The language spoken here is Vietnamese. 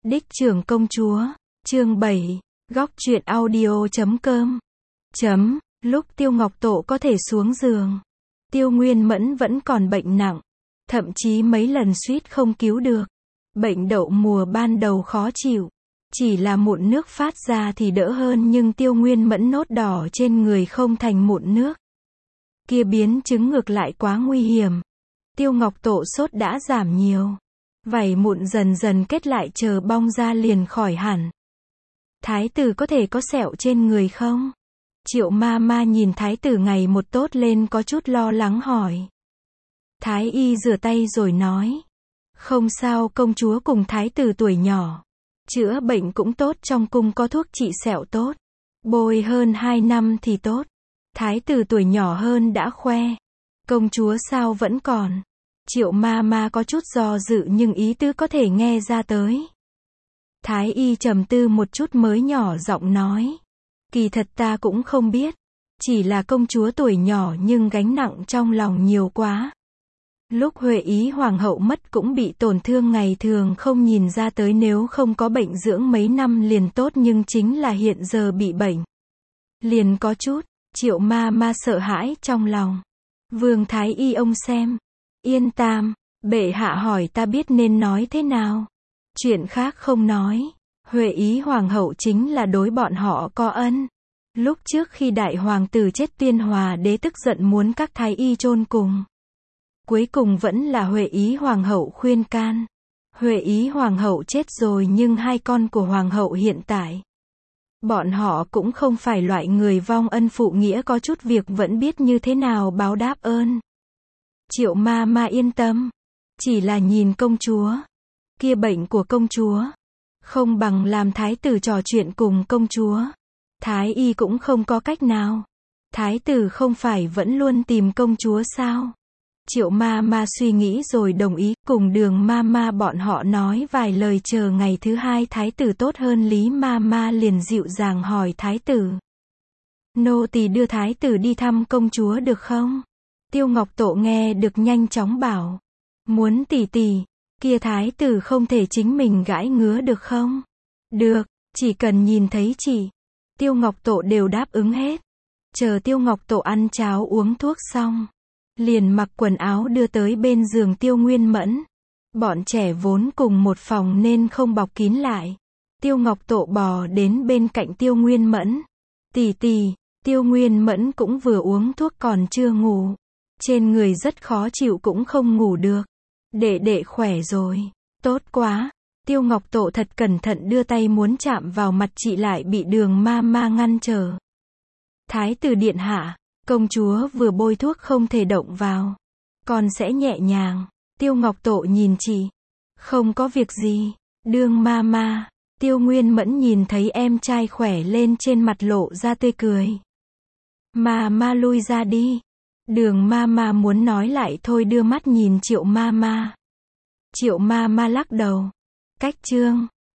Đích trưởng công chúa, chương 7, góc truyện audio.com. Lúc Tiêu Ngọc Tộ có thể xuống giường, Tiêu Nguyên Mẫn vẫn còn bệnh nặng, thậm chí mấy lần suýt không cứu được. Bệnh đậu mùa ban đầu khó chịu, chỉ là mụn nước phát ra thì đỡ hơn, nhưng Tiêu Nguyên Mẫn nốt đỏ trên người không thành mụn nước. Kia biến chứng ngược lại quá nguy hiểm. Tiêu Ngọc Tộ sốt đã giảm nhiều, vảy mụn dần dần kết lại, chờ bong ra liền khỏi hẳn. Thái tử có thể có sẹo trên người không? Triệu ma ma nhìn thái tử ngày một tốt lên có chút lo lắng hỏi. Thái y rửa tay rồi nói. Không sao, công chúa cùng thái tử tuổi nhỏ. Chữa bệnh cũng tốt, trong cung có thuốc trị sẹo tốt. Bôi hơn 2 năm thì tốt. Thái tử tuổi nhỏ hơn đã khoe. Công chúa sao vẫn còn? Triệu ma ma có chút do dự nhưng ý tứ có thể nghe ra tới. Thái y trầm tư một chút mới nhỏ giọng nói. Kỳ thật ta cũng không biết. Chỉ là công chúa tuổi nhỏ nhưng gánh nặng trong lòng nhiều quá. Lúc Huệ Ý hoàng hậu mất cũng bị tổn thương, ngày thường không nhìn ra tới, nếu không có bệnh dưỡng mấy năm liền tốt, nhưng chính là hiện giờ bị bệnh. Liền có chút, Triệu ma ma sợ hãi trong lòng. Vương thái y ông xem. Yên tam, bệ hạ hỏi ta biết nên nói thế nào. Chuyện khác không nói. Huệ Ý hoàng hậu chính là đối bọn họ có ân. Lúc trước khi đại hoàng tử chết, Tuyên Hòa đế tức giận muốn các thái y chôn cùng. Cuối cùng vẫn là Huệ Ý hoàng hậu khuyên can. Huệ Ý hoàng hậu chết rồi, nhưng hai con của hoàng hậu hiện tại, bọn họ cũng không phải loại người vong ân phụ nghĩa, có chút việc vẫn biết như thế nào báo đáp ơn. Triệu ma ma yên tâm. Chỉ là nhìn công chúa. Kia bệnh của công chúa. Không bằng làm thái tử trò chuyện cùng công chúa. Thái y cũng không có cách nào. Thái tử không phải vẫn luôn tìm công chúa sao? Triệu ma ma suy nghĩ rồi đồng ý, cùng Đường ma ma bọn họ nói vài lời, chờ ngày thứ hai thái tử tốt hơn, Lý ma ma liền dịu dàng hỏi thái tử. Nô tỳ đưa thái tử đi thăm công chúa được không? Tiêu Ngọc Tộ nghe được nhanh chóng bảo. Muốn tỷ tỷ, kia thái tử không thể chính mình gãi ngứa được không? Được, chỉ cần nhìn thấy chị. Tiêu Ngọc Tộ đều đáp ứng hết. Chờ Tiêu Ngọc Tộ ăn cháo uống thuốc xong, liền mặc quần áo đưa tới bên giường Tiêu Nguyên Mẫn. Bọn trẻ vốn cùng một phòng nên không bọc kín lại. Tiêu Ngọc Tộ bò đến bên cạnh Tiêu Nguyên Mẫn. Tỷ tỷ. Tiêu Nguyên Mẫn cũng vừa uống thuốc còn chưa ngủ. Trên người rất khó chịu cũng không ngủ được. Đệ đệ khỏe rồi. Tốt quá. Tiêu Ngọc Tộ thật cẩn thận đưa tay muốn chạm vào mặt chị, lại bị Đường ma ma ngăn trở. Thái tử điện hạ, công chúa vừa bôi thuốc không thể động vào. Con sẽ nhẹ nhàng. Tiêu Ngọc Tộ nhìn chị. Không có việc gì. Đường ma ma. Tiêu Nguyên Mẫn nhìn thấy em trai khỏe lên, trên mặt lộ ra tươi cười. Ma ma lui ra đi. Đường ma ma muốn nói lại thôi, đưa mắt nhìn Triệu ma ma. Triệu ma ma lắc đầu. Cách chương.